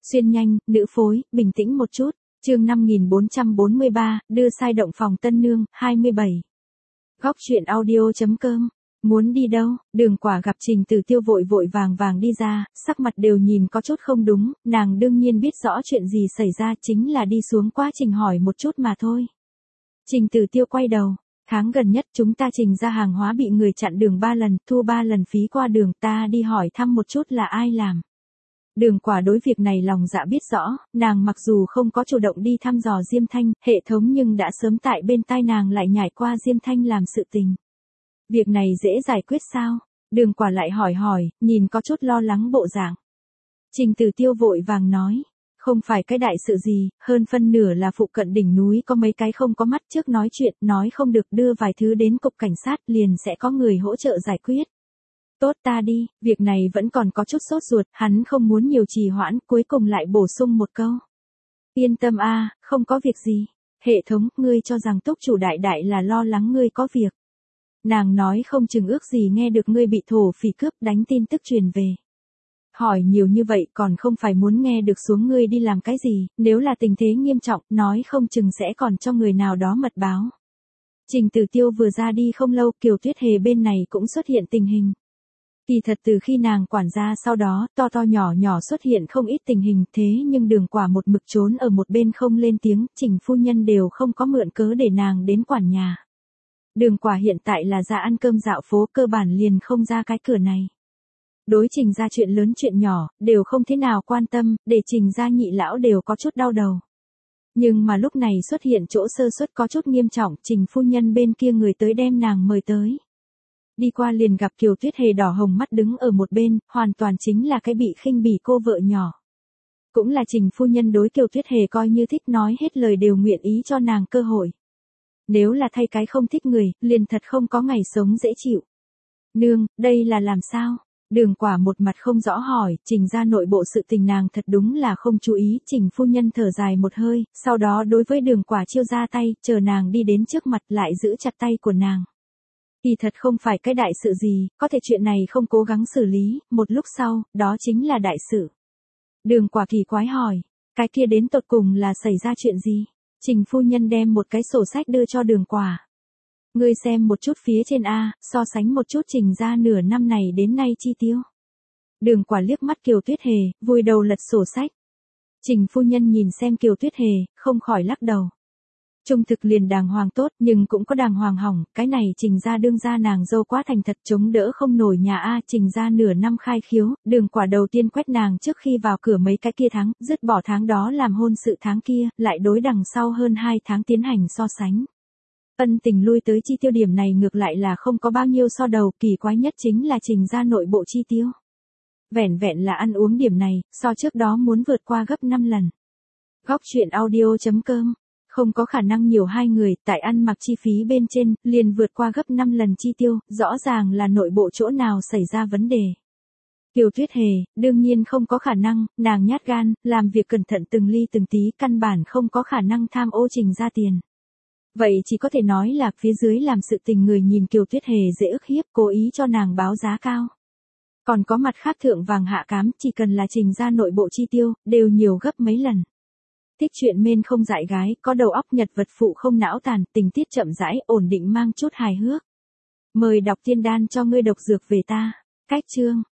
Xuyên nhanh, nữ phối, bình tĩnh một chút. Chương 5443, đưa sai động phòng tân nương, 27. Góc chuyện audio.com. Muốn đi đâu? Đường Quả gặp Trình Tử Tiêu vội vội vàng vàng đi ra, sắc mặt đều nhìn có chút không đúng, nàng đương nhiên biết rõ chuyện gì xảy ra, chính là đi xuống quá trình hỏi một chút mà thôi. Trình Tử Tiêu quay đầu, tháng gần nhất chúng ta Trình ra hàng hóa bị người chặn đường 3 lần, thu 3 lần phí qua đường, ta đi hỏi thăm một chút là ai làm. Đường Quả đối việc này lòng dạ biết rõ, nàng mặc dù không có chủ động đi thăm dò Diêm Thanh, hệ thống nhưng đã sớm tại bên tai nàng lại nhảy qua Diêm Thanh làm sự tình. Việc này dễ giải quyết sao? Đường Quả lại hỏi, nhìn có chút lo lắng bộ dạng. Trình Tử Tiêu vội vàng nói, không phải cái đại sự gì, hơn phân nửa là phụ cận đỉnh núi có mấy cái không có mắt trước nói chuyện, nói không được đưa vài thứ đến cục cảnh sát liền sẽ có người hỗ trợ giải quyết. Tốt ta đi, việc này vẫn còn có chút sốt ruột, hắn không muốn nhiều trì hoãn, cuối cùng lại bổ sung một câu. Yên tâm a, không có việc gì. Hệ thống, ngươi cho rằng túc chủ đại đại là lo lắng ngươi có việc. Nàng nói không chừng ước gì nghe được ngươi bị thổ phỉ cướp đánh tin tức truyền về. Hỏi nhiều như vậy còn không phải muốn nghe được xuống ngươi đi làm cái gì, nếu là tình thế nghiêm trọng, nói không chừng sẽ còn cho người nào đó mật báo. Trình Tử Tiêu vừa ra đi không lâu, Kiều Tuyết Hề bên này cũng xuất hiện tình hình. Kỳ thật từ khi nàng quản gia sau đó, to to nhỏ nhỏ xuất hiện không ít tình hình, thế nhưng Đường Quả một mực trốn ở một bên không lên tiếng, Trình phu nhân đều không có mượn cớ để nàng đến quản nhà. Đường Quả hiện tại là ra ăn cơm dạo phố, cơ bản liền không ra cái cửa này. Đối Trình ra chuyện lớn chuyện nhỏ, đều không thế nào quan tâm, để Trình ra nhị lão đều có chút đau đầu. Nhưng mà lúc này xuất hiện chỗ sơ suất có chút nghiêm trọng, Trình phu nhân bên kia người tới đem nàng mời tới. Đi qua liền gặp Kiều Tuyết Hề đỏ hồng mắt đứng ở một bên, hoàn toàn chính là cái bị khinh bỉ cô vợ nhỏ. Cũng là Trình phu nhân đối Kiều Tuyết Hề coi như thích, nói hết lời đều nguyện ý cho nàng cơ hội. Nếu là thay cái không thích người, liền thật không có ngày sống dễ chịu. Nương, đây là làm sao? Đường Quả một mặt không rõ hỏi, Trình ra nội bộ sự tình nàng thật đúng là không chú ý, Trình phu nhân thở dài một hơi, sau đó đối với Đường Quả chiêu ra tay, chờ nàng đi đến trước mặt lại giữ chặt tay của nàng. Thì thật không phải cái đại sự gì, có thể chuyện này không cố gắng xử lý, một lúc sau, đó chính là đại sự. Đường Quả kỳ quái hỏi, cái kia đến tột cùng là xảy ra chuyện gì? Trình phu nhân đem một cái sổ sách đưa cho Đường Quả. Ngươi xem một chút phía trên A, so sánh một chút Trình ra nửa năm này đến nay chi tiêu. Đường Quả liếc mắt Kiều Tuyết Hề, vùi đầu lật sổ sách. Trình phu nhân nhìn xem Kiều Tuyết Hề, không khỏi lắc đầu. Trung thực liền đàng hoàng tốt, nhưng cũng có đàng hoàng hỏng, cái này Trình ra đương ra nàng dâu quá thành thật chống đỡ không nổi nhà A. Trình ra nửa năm khai khiếu, Đường Quả đầu tiên quét nàng trước khi vào cửa mấy cái kia tháng, dứt bỏ tháng đó làm hôn sự tháng kia, lại đối đằng sau hơn 2 tháng tiến hành so sánh. Ân tình lui tới chi tiêu điểm này ngược lại là không có bao nhiêu so đầu, kỳ quái nhất chính là Trình ra nội bộ chi tiêu. Vẻn vẹn là ăn uống điểm này, so trước đó muốn vượt qua gấp 5 lần. Góc chuyện audio.com. Không có khả năng nhiều hai người, tại ăn mặc chi phí bên trên, liền vượt qua gấp 5 lần chi tiêu, rõ ràng là nội bộ chỗ nào xảy ra vấn đề. Kiều Tuyết Hề, đương nhiên không có khả năng, nàng nhát gan, làm việc cẩn thận từng ly từng tí, căn bản không có khả năng tham ô Trình ra tiền. Vậy chỉ có thể nói là phía dưới làm sự tình người nhìn Kiều Tuyết Hề dễ ức hiếp, cố ý cho nàng báo giá cao. Còn có mặt khác thượng vàng hạ cám, chỉ cần là Trình ra nội bộ chi tiêu, đều nhiều gấp mấy lần. Thích chuyện men không dại gái, có đầu óc nhật vật phụ không não tàn, tình tiết chậm rãi, ổn định mang chút hài hước. Mời đọc Tiên Đan cho ngươi độc dược về ta. Cách chương.